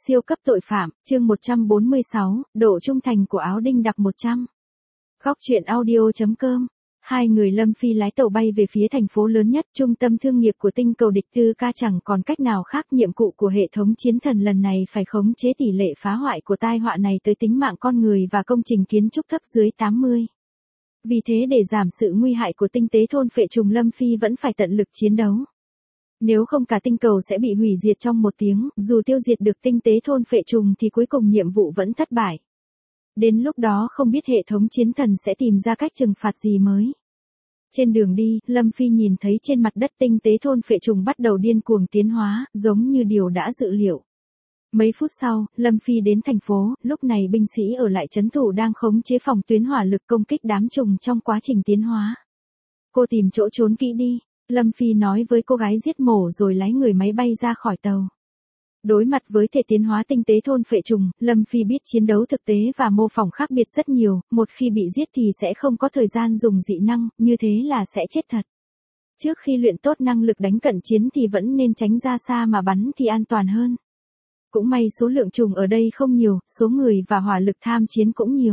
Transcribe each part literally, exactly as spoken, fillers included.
Siêu cấp tội phạm, chương một trăm bốn mươi sáu, độ trung thành của áo đinh đặc một trăm. Góc truyện audio.com. Hai người Lâm Phi lái tàu bay về phía thành phố lớn nhất, trung tâm thương nghiệp của tinh cầu địch tư ca. Chẳng còn cách nào khác, nhiệm vụ của hệ thống chiến thần lần này phải khống chế tỷ lệ phá hoại của tai họa này tới tính mạng con người và công trình kiến trúc thấp dưới tám mươi. Vì thế để giảm sự nguy hại của tinh tế thôn phệ trùng, Lâm Phi vẫn phải tận lực chiến đấu. Nếu không cả tinh cầu sẽ bị hủy diệt trong một tiếng, dù tiêu diệt được tinh tế thôn phệ trùng thì cuối cùng nhiệm vụ vẫn thất bại. Đến lúc đó không biết hệ thống chiến thần sẽ tìm ra cách trừng phạt gì mới. Trên đường đi, Lâm Phi nhìn thấy trên mặt đất tinh tế thôn phệ trùng bắt đầu điên cuồng tiến hóa, giống như điều đã dự liệu. Mấy phút sau, Lâm Phi đến thành phố, lúc này binh sĩ ở lại trấn thủ đang khống chế phòng tuyến hỏa lực công kích đám trùng trong quá trình tiến hóa. Cô tìm chỗ trốn kỹ đi, Lâm Phi nói với cô gái giết mổ rồi lái người máy bay ra khỏi tàu. Đối mặt với thể tiến hóa tinh tế thôn phệ trùng, Lâm Phi biết chiến đấu thực tế và mô phỏng khác biệt rất nhiều, một khi bị giết thì sẽ không có thời gian dùng dị năng, như thế là sẽ chết thật. Trước khi luyện tốt năng lực đánh cận chiến thì vẫn nên tránh ra xa mà bắn thì an toàn hơn. Cũng may số lượng trùng ở đây không nhiều, số người và hỏa lực tham chiến cũng nhiều.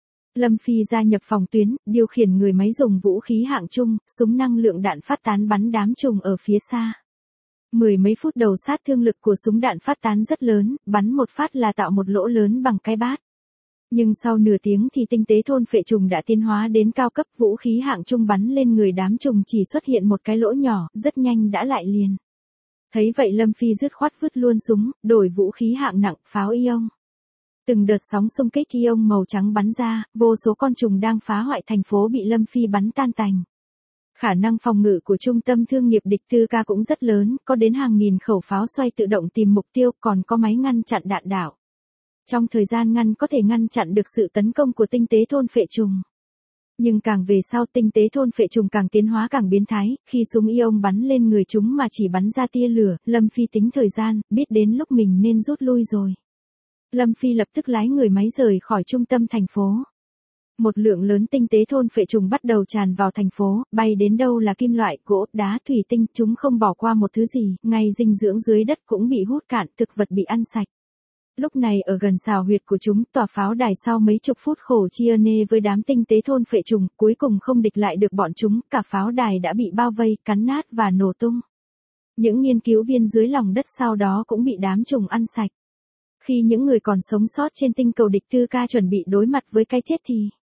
Lâm Phi gia nhập phòng tuyến, điều khiển người máy dùng vũ khí hạng trung, súng năng lượng đạn phát tán bắn đám trùng ở phía xa. Mười mấy phút đầu sát thương lực của súng đạn phát tán rất lớn, bắn một phát là tạo một lỗ lớn bằng cái bát. Nhưng sau nửa tiếng thì tinh tế thôn phệ trùng đã tiến hóa đến cao cấp, vũ khí hạng trung bắn lên người đám trùng chỉ xuất hiện một cái lỗ nhỏ, rất nhanh đã lại liền. Thấy vậy Lâm Phi dứt khoát vứt luôn súng, đổi vũ khí hạng nặng, pháo ion. Từng đợt sóng xung kích ion màu trắng bắn ra, vô số con trùng đang phá hoại thành phố bị Lâm Phi bắn tan tành. Khả năng phòng ngự của trung tâm thương nghiệp địch tư ca cũng rất lớn, có đến hàng nghìn khẩu pháo xoay tự động tìm mục tiêu, còn có máy ngăn chặn đạn đạo. Trong thời gian ngắn có thể ngăn chặn được sự tấn công của tinh tế thôn phệ trùng. Nhưng càng về sau tinh tế thôn phệ trùng càng tiến hóa càng biến thái, khi súng ion bắn lên người chúng mà chỉ bắn ra tia lửa, Lâm Phi tính thời gian, biết đến lúc mình nên rút lui rồi. Lâm Phi lập tức lái người máy rời khỏi trung tâm thành phố. Một lượng lớn tinh tế thôn phệ trùng bắt đầu tràn vào thành phố, bay đến đâu là kim loại, gỗ, đá, thủy tinh, chúng không bỏ qua một thứ gì, ngay dinh dưỡng dưới đất cũng bị hút cạn, thực vật bị ăn sạch. Lúc này ở gần xào huyệt của chúng, tòa pháo đài sau mấy chục phút khổ chia nê với đám tinh tế thôn phệ trùng, cuối cùng không địch lại được bọn chúng, cả pháo đài đã bị bao vây, cắn nát và nổ tung. Những nghiên cứu viên dưới lòng đất sau đó cũng bị đám trùng ăn sạch. Khi những người còn sống sót trên tinh cầu địch tư ca chuẩn bị đối mặt với cái chết thì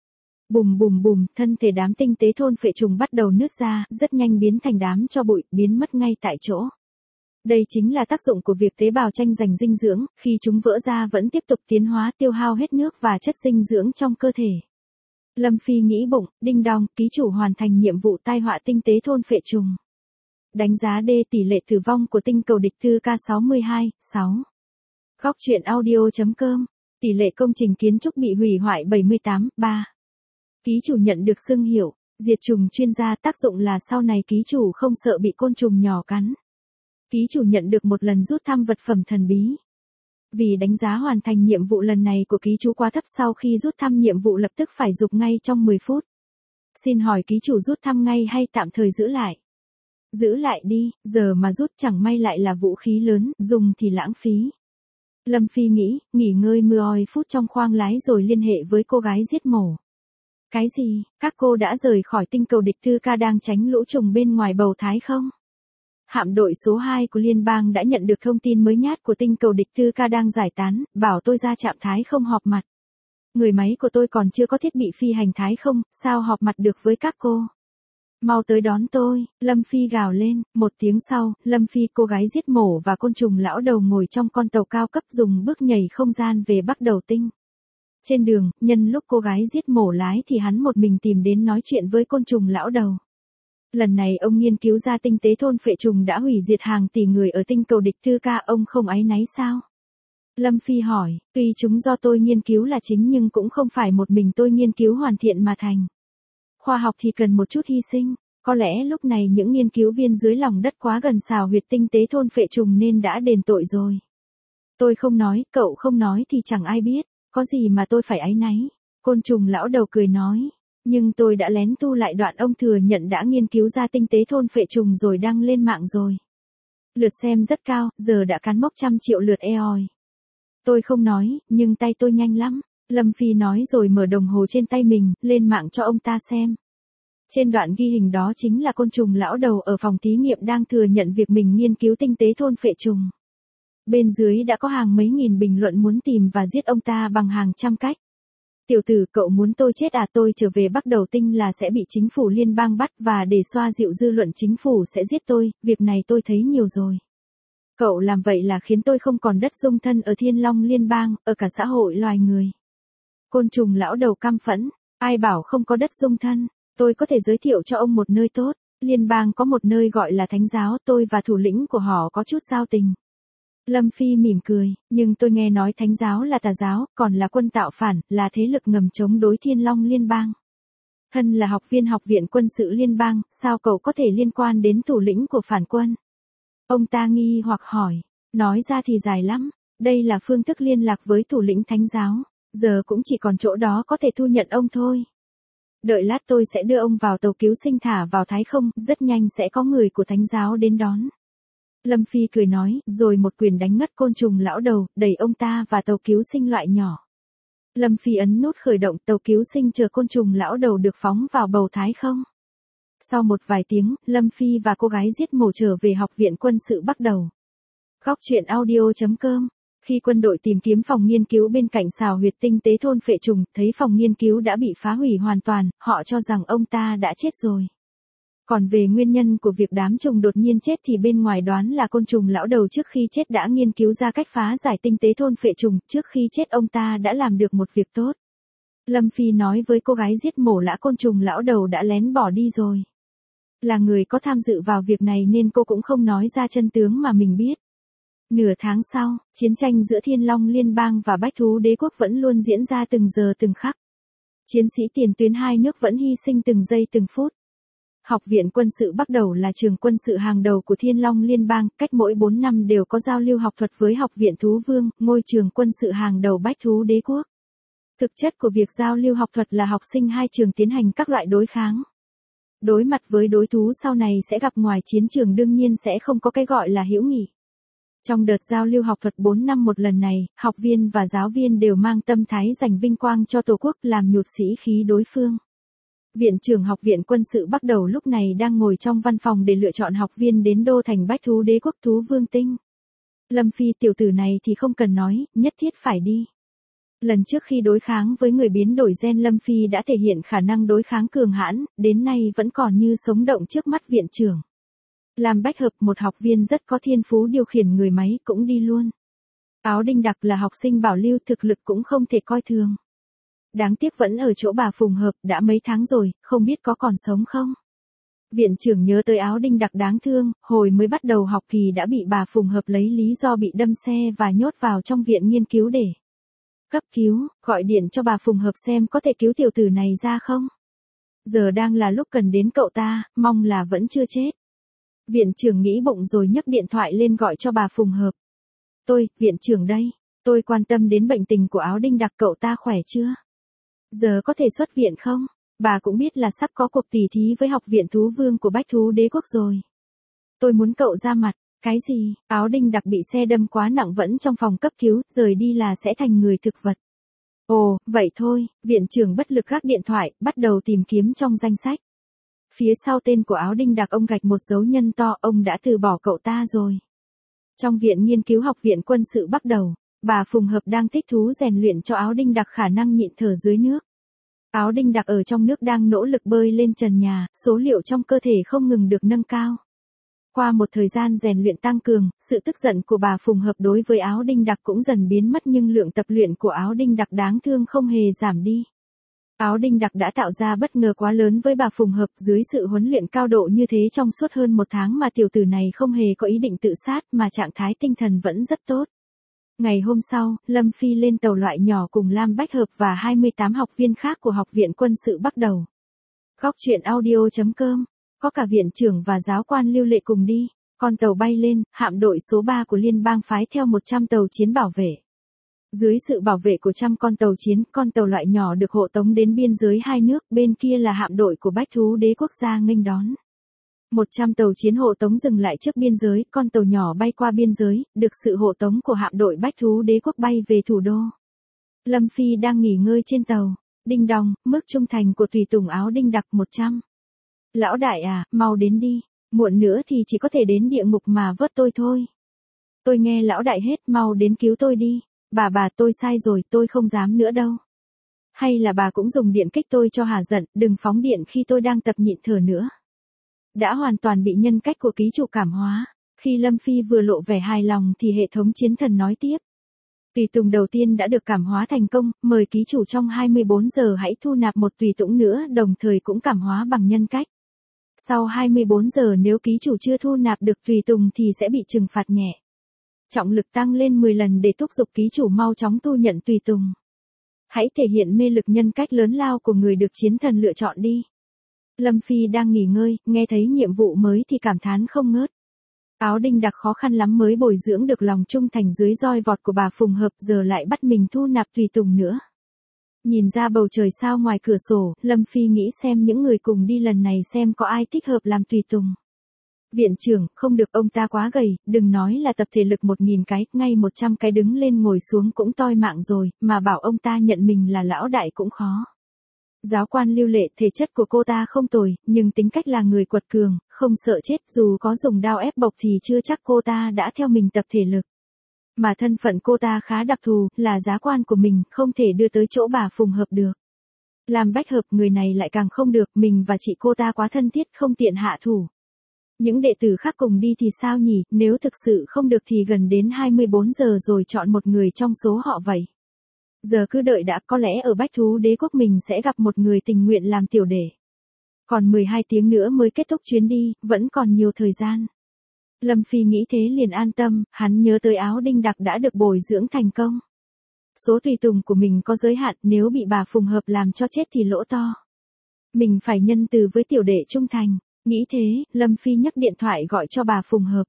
bùm bùm bùm, thân thể đám tinh tế thôn phệ trùng bắt đầu nứt ra, rất nhanh biến thành đám tro bụi, biến mất ngay tại chỗ. Đây chính là tác dụng của việc tế bào tranh giành dinh dưỡng, khi chúng vỡ ra vẫn tiếp tục tiến hóa tiêu hao hết nước và chất dinh dưỡng trong cơ thể. Lâm Phi nghĩ bụng, đinh đong, ký chủ hoàn thành nhiệm vụ tai họa tinh tế thôn phệ trùng. Đánh giá D tỷ lệ tử vong của tinh cầu địch tư ca sáu mươi hai, sáu. Góc truyện audio.com, tỷ lệ công trình kiến trúc bị hủy hoại bảy mươi tám, ba. Ký chủ nhận được xưng hiệu diệt trùng chuyên gia, tác dụng là sau này ký chủ không sợ bị côn trùng nhỏ cắn. Ký chủ nhận được một lần rút thăm vật phẩm thần bí. Vì đánh giá hoàn thành nhiệm vụ lần này của ký chủ quá thấp, sau khi rút thăm nhiệm vụ lập tức phải dục ngay trong mười phút. Xin hỏi ký chủ rút thăm ngay hay tạm thời giữ lại? Giữ lại đi, giờ mà rút chẳng may lại là vũ khí lớn, dùng thì lãng phí. Lâm Phi nghĩ, nghỉ ngơi mười phút trong khoang lái rồi liên hệ với cô gái giết mổ. Cái gì, các cô đã rời khỏi tinh cầu địch tư ca đang tránh lũ trùng bên ngoài bầu thái không? Hạm đội số hai của liên bang đã nhận được thông tin mới nhát của tinh cầu địch tư ca đang giải tán, bảo tôi ra trạm thái không họp mặt. Người máy của tôi còn chưa có thiết bị phi hành thái không, sao họp mặt được với các cô? Mau tới đón tôi, Lâm Phi gào lên. Một tiếng sau, Lâm Phi, cô gái giết mổ và côn trùng lão đầu ngồi trong con tàu cao cấp dùng bước nhảy không gian về Bắc Đầu Tinh. Trên đường, nhân lúc cô gái giết mổ lái thì hắn một mình tìm đến nói chuyện với côn trùng lão đầu. Lần này ông nghiên cứu ra tinh tế thôn phệ trùng đã hủy diệt hàng tỷ người ở tinh cầu địch tư ca, ông không áy náy sao? Lâm Phi hỏi, tuy chúng do tôi nghiên cứu là chính nhưng cũng không phải một mình tôi nghiên cứu hoàn thiện mà thành. Khoa học thì cần một chút hy sinh, có lẽ lúc này những nghiên cứu viên dưới lòng đất quá gần xào huyệt tinh tế thôn phệ trùng nên đã đền tội rồi. Tôi không nói, cậu không nói thì chẳng ai biết, có gì mà tôi phải áy náy. Côn trùng lão đầu cười nói, nhưng tôi đã lén tu lại đoạn ông thừa nhận đã nghiên cứu ra tinh tế thôn phệ trùng rồi đăng lên mạng rồi. Lượt xem rất cao, giờ đã cán mốc trăm triệu lượt e oi. Tôi không nói, nhưng tay tôi nhanh lắm. Lâm Phi nói rồi mở đồng hồ trên tay mình, lên mạng cho ông ta xem. Trên đoạn ghi hình đó chính là côn trùng lão đầu ở phòng thí nghiệm đang thừa nhận việc mình nghiên cứu tinh tế thôn phệ trùng. Bên dưới đã có hàng mấy nghìn bình luận muốn tìm và giết ông ta bằng hàng trăm cách. Tiểu tử, cậu muốn tôi chết à? Tôi trở về Bắc Đầu Tinh là sẽ bị chính phủ liên bang bắt, và để xoa dịu dư luận chính phủ sẽ giết tôi, việc này tôi thấy nhiều rồi. Cậu làm vậy là khiến tôi không còn đất dung thân ở Thiên Long liên bang, ở cả xã hội loài người. Côn trùng lão đầu căm phẫn, ai bảo không có đất dung thân, tôi có thể giới thiệu cho ông một nơi tốt. Liên bang có một nơi gọi là Thánh giáo, tôi và thủ lĩnh của họ có chút giao tình. Lâm Phi mỉm cười, nhưng tôi nghe nói Thánh giáo là tà giáo, còn là quân tạo phản, là thế lực ngầm chống đối Thiên Long liên bang. Thân là học viên học viện quân sự liên bang, sao cậu có thể liên quan đến thủ lĩnh của phản quân? Ông ta nghi hoặc hỏi, nói ra thì dài lắm, đây là phương thức liên lạc với thủ lĩnh Thánh giáo, giờ cũng chỉ còn chỗ đó có thể thu nhận ông thôi. Đợi lát tôi sẽ đưa ông vào tàu cứu sinh thả vào Thái Không, rất nhanh sẽ có người của Thánh giáo đến đón. Lâm Phi cười nói, rồi một quyền đánh ngất côn trùng lão đầu, đẩy ông ta và tàu cứu sinh loại nhỏ. Lâm Phi ấn nút khởi động, tàu cứu sinh chờ côn trùng lão đầu được phóng vào bầu Thái Không. Sau một vài tiếng, Lâm Phi và cô gái giết mổ trở về học viện quân sự Bắc Đầu. Góc truyện audio chấm com. Khi quân đội tìm kiếm phòng nghiên cứu bên cạnh xào huyệt tinh tế thôn phệ trùng, thấy phòng nghiên cứu đã bị phá hủy hoàn toàn, họ cho rằng ông ta đã chết rồi. Còn về nguyên nhân của việc đám trùng đột nhiên chết thì bên ngoài đoán là côn trùng lão đầu trước khi chết đã nghiên cứu ra cách phá giải tinh tế thôn phệ trùng, trước khi chết ông ta đã làm được một việc tốt. Lâm Phi nói với cô gái giết mổ lã côn trùng lão đầu đã lén bỏ đi rồi. Là người có tham dự vào việc này nên cô cũng không nói ra chân tướng mà mình biết. Nửa tháng sau, chiến tranh giữa Thiên Long liên bang và Bách Thú đế quốc vẫn luôn diễn ra từng giờ từng khắc. Chiến sĩ tiền tuyến hai nước vẫn hy sinh từng giây từng phút. Học viện quân sự Bắc Đầu là trường quân sự hàng đầu của Thiên Long liên bang, cách mỗi bốn năm đều có giao lưu học thuật với Học viện Thú Vương, ngôi trường quân sự hàng đầu Bách Thú đế quốc. Thực chất của việc giao lưu học thuật là học sinh hai trường tiến hành các loại đối kháng. Đối mặt với đối thú sau này sẽ gặp ngoài chiến trường, đương nhiên sẽ không có cái gọi là hữu nghị. Trong đợt giao lưu học thuật bốn năm một lần này, học viên và giáo viên đều mang tâm thái giành vinh quang cho Tổ quốc, làm nhụt sĩ khí đối phương. Viện trưởng Học viện quân sự Bắc Đầu lúc này đang ngồi trong văn phòng để lựa chọn học viên đến đô thành Bách Thú đế quốc Thú Vương Tinh. Lâm Phi, tiểu tử này thì không cần nói, nhất thiết phải đi. Lần trước khi đối kháng với người biến đổi gen, Lâm Phi đã thể hiện khả năng đối kháng cường hãn, đến nay vẫn còn như sống động trước mắt viện trưởng. Làm bách hợp, một học viên rất có thiên phú điều khiển người máy, cũng đi luôn. Áo Đinh Đặc là học sinh bảo lưu, thực lực cũng không thể coi thường. Đáng tiếc vẫn ở chỗ bà Phùng Hợp, đã mấy tháng rồi, không biết có còn sống không. Viện trưởng nhớ tới Áo Đinh Đặc đáng thương, hồi mới bắt đầu học kỳ đã bị bà Phùng Hợp lấy lý do bị đâm xe và nhốt vào trong viện nghiên cứu để cấp cứu, gọi điện cho bà Phùng Hợp xem có thể cứu tiểu tử này ra không. Giờ đang là lúc cần đến cậu ta, mong là vẫn chưa chết. Viện trưởng nghĩ bụng rồi nhấc điện thoại lên gọi cho bà Phùng Hợp. Tôi, viện trưởng đây, tôi quan tâm đến bệnh tình của Áo Đinh Đặc, cậu ta khỏe chưa? Giờ có thể xuất viện không? Bà cũng biết là sắp có cuộc tỉ thí với Học viện Thú Vương của Bách Thú đế quốc rồi. Tôi muốn cậu ra mặt. Cái gì? Áo Đinh Đặc bị xe đâm quá nặng, vẫn trong phòng cấp cứu, rời đi là sẽ thành người thực vật. Ồ, vậy thôi, viện trưởng bất lực gác điện thoại, bắt đầu tìm kiếm trong danh sách. Phía sau tên của Áo Đinh Đặc ông gạch một dấu nhân to, ông đã từ bỏ cậu ta rồi. Trong viện nghiên cứu Học viện quân sự Bắc Đầu, bà Phùng Hợp đang thích thú rèn luyện cho Áo Đinh Đặc khả năng nhịn thở dưới nước. Áo Đinh Đặc ở trong nước đang nỗ lực bơi lên trần nhà, số liệu trong cơ thể không ngừng được nâng cao. Qua một thời gian rèn luyện tăng cường, sự tức giận của bà Phùng Hợp đối với Áo Đinh Đặc cũng dần biến mất, nhưng lượng tập luyện của Áo Đinh Đặc đáng thương không hề giảm đi. Áo Đinh Đặc đã tạo ra bất ngờ quá lớn với bà Phùng Hợp, dưới sự huấn luyện cao độ như thế trong suốt hơn một tháng mà tiểu tử này không hề có ý định tự sát, mà trạng thái tinh thần vẫn rất tốt. Ngày hôm sau, Lâm Phi lên tàu loại nhỏ cùng Lam Bách Hợp và hai mươi tám học viên khác của Học viện quân sự Bắc Đầu. Góc truyện audio chấm com. Có cả viện trưởng và giáo quan lưu lệ cùng đi. Con tàu bay lên, hạm đội số ba của liên bang phái theo một trăm tàu chiến bảo vệ. Dưới sự bảo vệ của trăm con tàu chiến, con tàu loại nhỏ được hộ tống đến biên giới hai nước, bên kia là hạm đội của Bách Thú đế quốc gia nghênh đón. một trăm tàu chiến hộ tống dừng lại trước biên giới, con tàu nhỏ bay qua biên giới, được sự hộ tống của hạm đội Bách Thú Đế quốc bay về thủ đô. Lâm Phi đang nghỉ ngơi trên tàu. Đinh đong, mức trung thành của tùy tùng áo đinh đặc một trăm. Lão đại à, mau đến đi. Muộn nữa thì chỉ có thể đến địa ngục mà vớt tôi thôi. Tôi nghe lão đại hết, mau đến cứu tôi đi. Bà bà tôi sai rồi, tôi không dám nữa đâu. Hay là bà cũng dùng điện kích tôi cho hả giận, đừng phóng điện khi tôi đang tập nhịn thở nữa. Đã hoàn toàn bị nhân cách của ký chủ cảm hóa. Khi Lâm Phi vừa lộ vẻ hài lòng thì hệ thống chiến thần nói tiếp. Tùy tùng đầu tiên đã được cảm hóa thành công, mời ký chủ trong hai mươi bốn giờ hãy thu nạp một tùy tùng nữa, đồng thời cũng cảm hóa bằng nhân cách. Sau hai mươi bốn giờ nếu ký chủ chưa thu nạp được tùy tùng thì sẽ bị trừng phạt nhẹ. Trọng lực tăng lên mười lần để thúc giục ký chủ mau chóng thu nhận tùy tùng. Hãy thể hiện mê lực nhân cách lớn lao của người được chiến thần lựa chọn đi. Lâm Phi đang nghỉ ngơi, nghe thấy nhiệm vụ mới thì cảm thán không ngớt. Áo đinh đặc khó khăn lắm mới bồi dưỡng được lòng trung thành dưới roi vọt của bà Phùng Hợp, giờ lại bắt mình thu nạp tùy tùng nữa. Nhìn ra bầu trời sao ngoài cửa sổ, Lâm Phi nghĩ xem những người cùng đi lần này xem có ai thích hợp làm tùy tùng. Viện trưởng, không được, ông ta quá gầy, đừng nói là tập thể lực một nghìn cái, ngay một trăm cái đứng lên ngồi xuống cũng toi mạng rồi, mà bảo ông ta nhận mình là lão đại cũng khó. Giáo quan Lưu Lệ, thể chất của cô ta không tồi, nhưng tính cách là người quật cường, không sợ chết, dù có dùng đao ép bộc thì chưa chắc cô ta đã theo mình tập thể lực. Mà thân phận cô ta khá đặc thù, là giá quan của mình, không thể đưa tới chỗ bà Phùng Hợp được. Làm bách hợp người này lại càng không được, mình và chị cô ta quá thân thiết, không tiện hạ thủ. Những đệ tử khác cùng đi thì sao nhỉ, nếu thực sự không được thì gần đến hai mươi bốn giờ rồi chọn một người trong số họ vậy. Giờ cứ đợi đã, có lẽ ở Bách Thú Đế quốc mình sẽ gặp một người tình nguyện làm tiểu đệ. Còn mười hai tiếng nữa mới kết thúc chuyến đi, vẫn còn nhiều thời gian. Lâm Phi nghĩ thế liền an tâm, hắn nhớ tới áo đinh đặc đã được bồi dưỡng thành công. Số tùy tùng của mình có giới hạn, nếu bị bà Phùng Hợp làm cho chết thì lỗ to. Mình phải nhân từ với tiểu đệ trung thành. Nghĩ thế, Lâm Phi nhấc điện thoại gọi cho bà Phùng Hợp.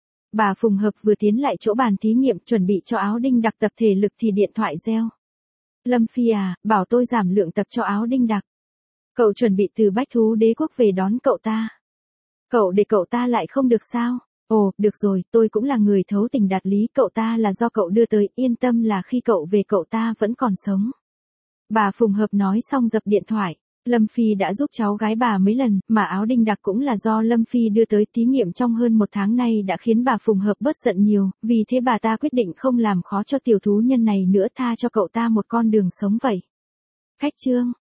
Bà Phùng Hợp vừa tiến lại chỗ bàn thí nghiệm chuẩn bị cho áo đinh đặc tập thể lực thì điện thoại reo. Lâm Phi à, bảo tôi giảm lượng tập cho áo đinh đặc. Cậu chuẩn bị từ Bách Thú Đế quốc về đón cậu ta. Cậu để cậu ta lại không được sao? Ồ, được rồi, tôi cũng là người thấu tình đạt lý, cậu ta là do cậu đưa tới, yên tâm là khi cậu về cậu ta vẫn còn sống. Bà Phùng Hợp nói xong dập điện thoại. Lâm Phi đã giúp cháu gái bà mấy lần, mà áo đinh đặc cũng là do Lâm Phi đưa tới thí nghiệm trong hơn một tháng nay đã khiến bà Phùng Hợp bớt giận nhiều, vì thế bà ta quyết định không làm khó cho tiểu thú nhân này nữa, tha cho cậu ta một con đường sống vậy. Khách chương